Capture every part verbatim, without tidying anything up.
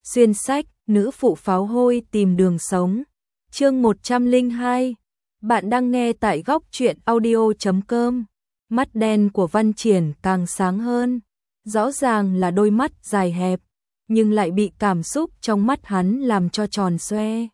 Xuyên sách, nữ phụ pháo hôi tìm đường sống. Chương một trăm lẻ hai. Bạn đang nghe tại góc truyện audio chấm com. Mắt đen của Văn Triển càng sáng hơn. Rõ ràng là đôi mắt dài hẹp, nhưng lại bị cảm xúc trong mắt hắn làm cho tròn xoe.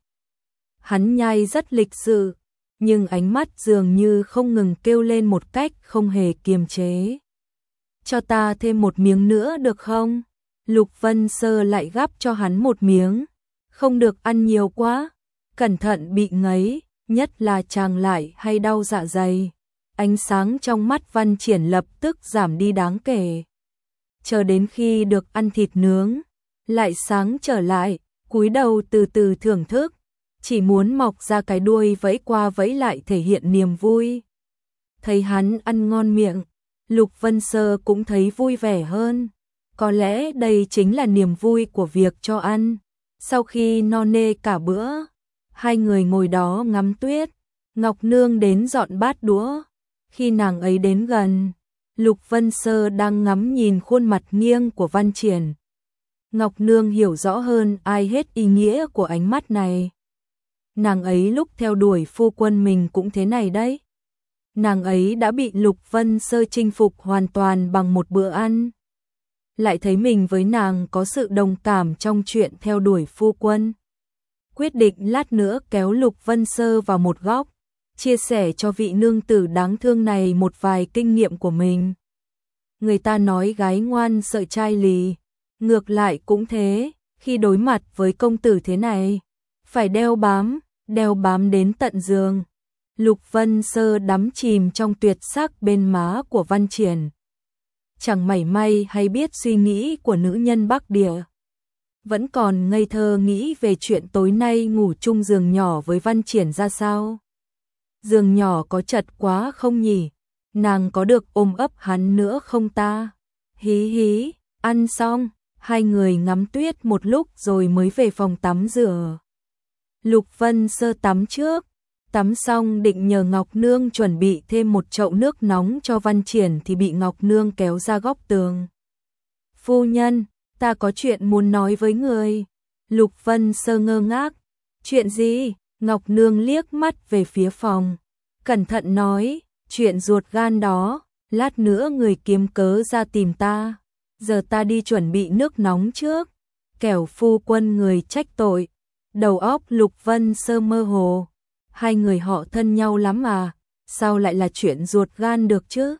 Hắn nhai rất lịch sự, nhưng ánh mắt dường như không ngừng kêu lên một cách không hề kiềm chế. Cho ta thêm một miếng nữa được không? Lục Vân Sơ lại gắp cho hắn một miếng. Không được ăn nhiều quá, cẩn thận bị ngấy, nhất là chàng lại hay đau dạ dày. Ánh sáng trong mắt Văn Triển lập tức giảm đi đáng kể. Chờ đến khi được ăn thịt nướng, lại sáng trở lại, cúi đầu từ từ thưởng thức, chỉ muốn mọc ra cái đuôi vẫy qua vẫy lại thể hiện niềm vui. Thấy hắn ăn ngon miệng, Lục Vân Sơ cũng thấy vui vẻ hơn. Có lẽ đây chính là niềm vui của việc cho ăn. Sau khi no nê cả bữa, hai người ngồi đó ngắm tuyết. Ngọc Nương đến dọn bát đũa. Khi nàng ấy đến gần, Lục Vân Sơ đang ngắm nhìn khuôn mặt nghiêng của Văn Triển. Ngọc Nương hiểu rõ hơn ai hết ý nghĩa của ánh mắt này. Nàng ấy lúc theo đuổi phu quân mình cũng thế này đấy. Nàng ấy đã bị Lục Vân Sơ chinh phục hoàn toàn bằng một bữa ăn. Lại thấy mình với nàng có sự đồng cảm trong chuyện theo đuổi phu quân. Quyết định lát nữa kéo Lục Vân Sơ vào một góc, chia sẻ cho vị nương tử đáng thương này một vài kinh nghiệm của mình. Người ta nói gái ngoan sợ trai lì, ngược lại cũng thế, khi đối mặt với công tử thế này, phải đeo bám, đeo bám đến tận giường. Lục Vân Sơ đắm chìm trong tuyệt sắc bên má của Văn Triển, chẳng mảy may hay biết suy nghĩ của nữ nhân Bắc Địa. Vẫn còn ngây thơ nghĩ về chuyện tối nay ngủ chung giường nhỏ với Văn Triển ra sao. Giường nhỏ có chật quá không nhỉ? Nàng có được ôm ấp hắn nữa không ta? Hí hí, ăn xong, hai người ngắm tuyết một lúc rồi mới về phòng tắm rửa. Lục Vân Sơ tắm trước. Tắm xong định nhờ Ngọc Nương chuẩn bị thêm một chậu nước nóng cho Văn Triển thì bị Ngọc Nương kéo ra góc tường. Phu nhân, ta có chuyện muốn nói với người. Lục Vân Sơ ngơ ngác. Chuyện gì? Ngọc Nương liếc mắt về phía phòng. Cẩn thận nói, chuyện ruột gan đó, lát nữa người kiếm cớ ra tìm ta. Giờ ta đi chuẩn bị nước nóng trước. Kẻo phu quân người trách tội. Đầu óc Lục Vân Sơ mơ hồ. Hai người họ thân nhau lắm à, sao lại là chuyện ruột gan được chứ?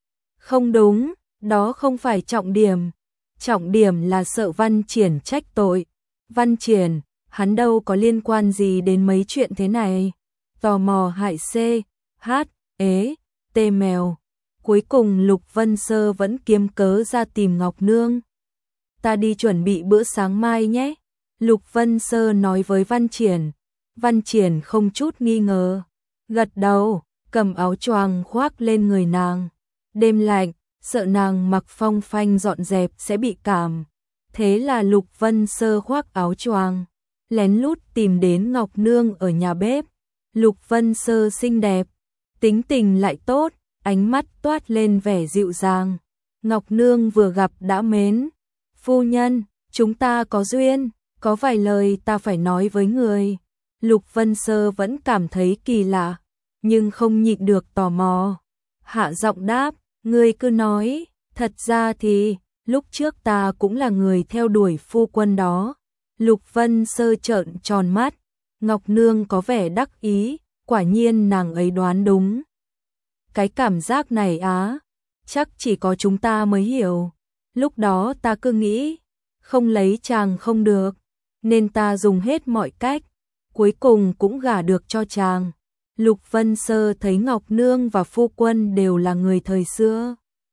Không đúng, đó không phải trọng điểm. Trọng điểm là sợ Văn Triển trách tội. Văn Triển, hắn đâu có liên quan gì đến mấy chuyện thế này. Tò mò hại C, H, ế, T mèo. Cuối cùng Lục Vân Sơ vẫn kiếm cớ ra tìm Ngọc Nương. Ta đi chuẩn bị bữa sáng mai nhé. Lục Vân Sơ nói với Văn Triển. Văn Triển không chút nghi ngờ, gật đầu, cầm áo choàng khoác lên người nàng. Đêm lạnh, sợ nàng mặc phong phanh dọn dẹp sẽ bị cảm. Thế là Lục Vân Sơ khoác áo choàng, lén lút tìm đến Ngọc Nương ở nhà bếp. Lục Vân Sơ xinh đẹp, tính tình lại tốt, ánh mắt toát lên vẻ dịu dàng. Ngọc Nương vừa gặp đã mến. Phu nhân, chúng ta có duyên, có vài lời ta phải nói với người. Lục Vân Sơ vẫn cảm thấy kỳ lạ, nhưng không nhịn được tò mò. Hạ giọng đáp, ngươi cứ nói, thật ra thì, lúc trước ta cũng là người theo đuổi phu quân đó. Lục Vân Sơ trợn tròn mắt, Ngọc Nương có vẻ đắc ý, quả nhiên nàng ấy đoán đúng. Cái cảm giác này á, chắc chỉ có chúng ta mới hiểu. Lúc đó ta cứ nghĩ, không lấy chàng không được, nên ta dùng hết mọi cách. Cuối cùng cũng gả được cho chàng. Lục Vân Sơ thấy Ngọc Nương và phu quân đều là người thời xưa,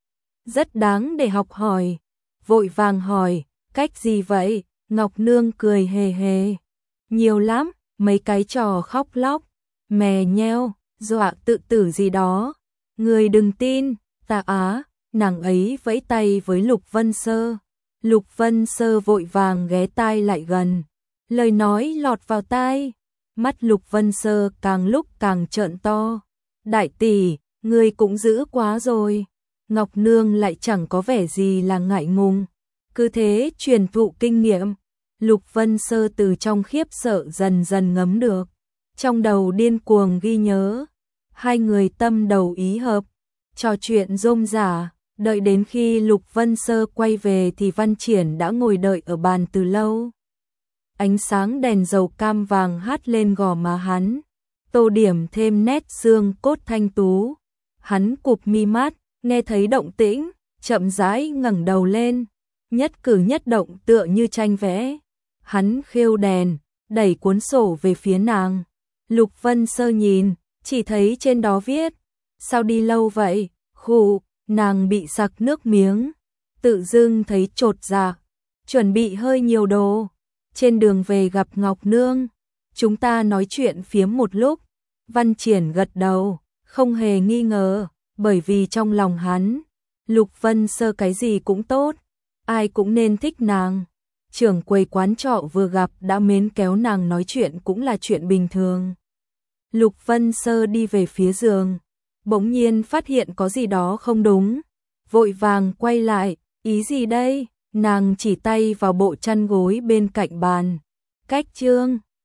rất đáng để học hỏi. Vội vàng hỏi, cách gì vậy? Ngọc Nương cười hề hề. Nhiều lắm, mấy cái trò khóc lóc, mè nheo, dọa tự tử gì đó. Người đừng tin, ta á. Nàng ấy vẫy tay với Lục Vân Sơ. Lục Vân Sơ vội vàng ghé tai lại gần. Lời nói lọt vào tai, mắt Lục Vân Sơ càng lúc càng trợn to. Đại tỷ, ngươi cũng dữ quá rồi. Ngọc Nương lại chẳng có vẻ gì là ngại ngùng, cứ thế truyền thụ kinh nghiệm. Lục Vân Sơ từ trong khiếp sợ dần dần ngấm được, trong đầu điên cuồng ghi nhớ, hai người tâm đầu ý hợp, trò chuyện rôm rả, đợi đến khi Lục Vân Sơ quay về thì Văn Triển đã ngồi đợi ở bàn từ lâu. Ánh sáng đèn dầu cam vàng hắt lên gò má hắn, tô điểm thêm nét xương cốt thanh tú. Hắn cụp mi mắt, nghe thấy động tĩnh, chậm rãi ngẩng đầu lên, nhất cử nhất động tựa như tranh vẽ. Hắn khêu đèn, đẩy cuốn sổ về phía nàng. Lục Vân Sơ nhìn, chỉ thấy trên đó viết, sao đi lâu vậy? Khụ, nàng bị sặc nước miếng, tự dưng thấy chột dạ, chuẩn bị hơi nhiều đồ. Trên đường về gặp Ngọc Nương, chúng ta nói chuyện phiếm một lúc. Văn Triển gật đầu, không hề nghi ngờ, bởi vì trong lòng hắn, Lục Vân Sơ cái gì cũng tốt, ai cũng nên thích nàng. Trưởng quầy quán trọ vừa gặp đã mến kéo nàng nói chuyện cũng là chuyện bình thường. Lục Vân Sơ đi về phía giường, bỗng nhiên phát hiện có gì đó không đúng, vội vàng quay lại, ý gì đây? Nàng chỉ tay vào bộ chăn gối bên cạnh bàn. Cách chương